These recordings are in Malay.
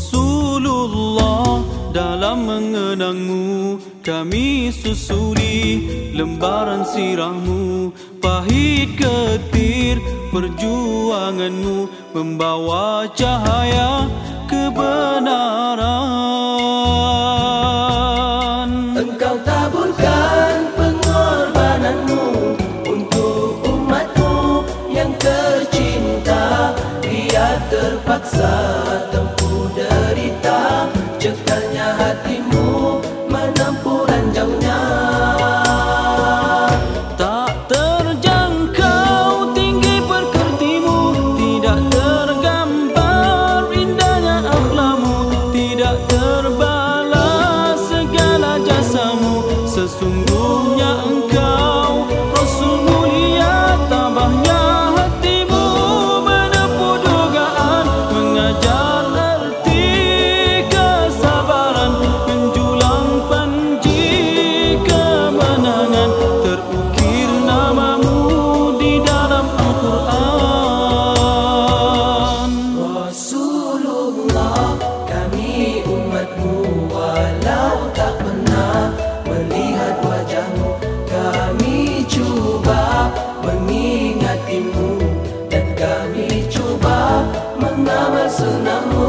Rasulullah, dalam mengenangmu kami susuri lembaran sirahmu. Pahit getir perjuanganmu membawa cahaya kebenaran. Engkau taburkan pengorbananmu untuk umatmu yang tercinta. Dia terpaksa tempuh derita, cekalnya hatimu menempuh ranjaunya. Tak terjangkau tinggi perkertimu, tidak tergambar indahnya akhlakmu, tidak terbalas segala jasamu. Sesungguhnya engkau Rasul mulia, tabahnya hatimu menempuh dugaan, mengajar erti kesabaran, menjulang panji kemenangan. Terukir namamu di dalam Al-Quran. Rasulullah, kami umatmu, walau tak pernah melihat wajahmu, kami cuba mengingatimu dan kami cuba mengamal sunnahmu.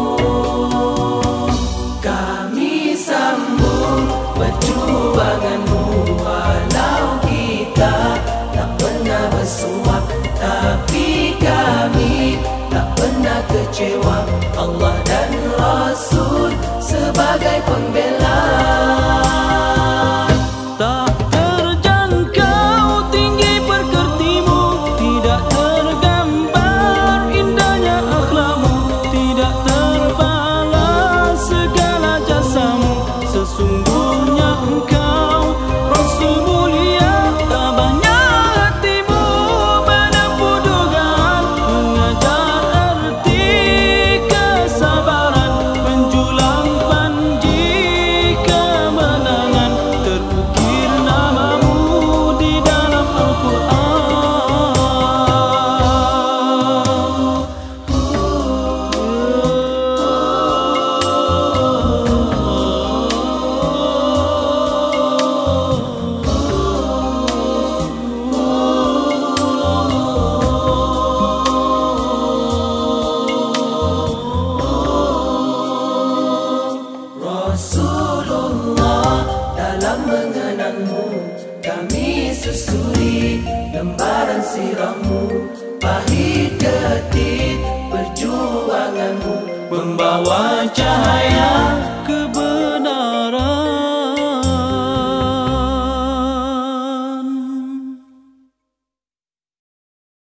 Kami sambung perjuanganmu, walau kita tak pernah bersuah, tapi kami tak pernah kecewa. Allah dan Rasul sebagai pembela. Tak terjangkau tinggi perkertimu, tidak tergambar indahnya akhlakmu, tidak terbalas segala jasamu. Sesungguhnya engkau Rasul mulia, tabahnya hatimu menempuh dugaan, mengajar erti kesabaran, menjulang panji kemenangan. Terukir namamu di dalam Rasulullah, dalam mengenangmu kami susuri lembaran sirahmu. Pahit getir perjuanganmu membawa cahaya kebenaran.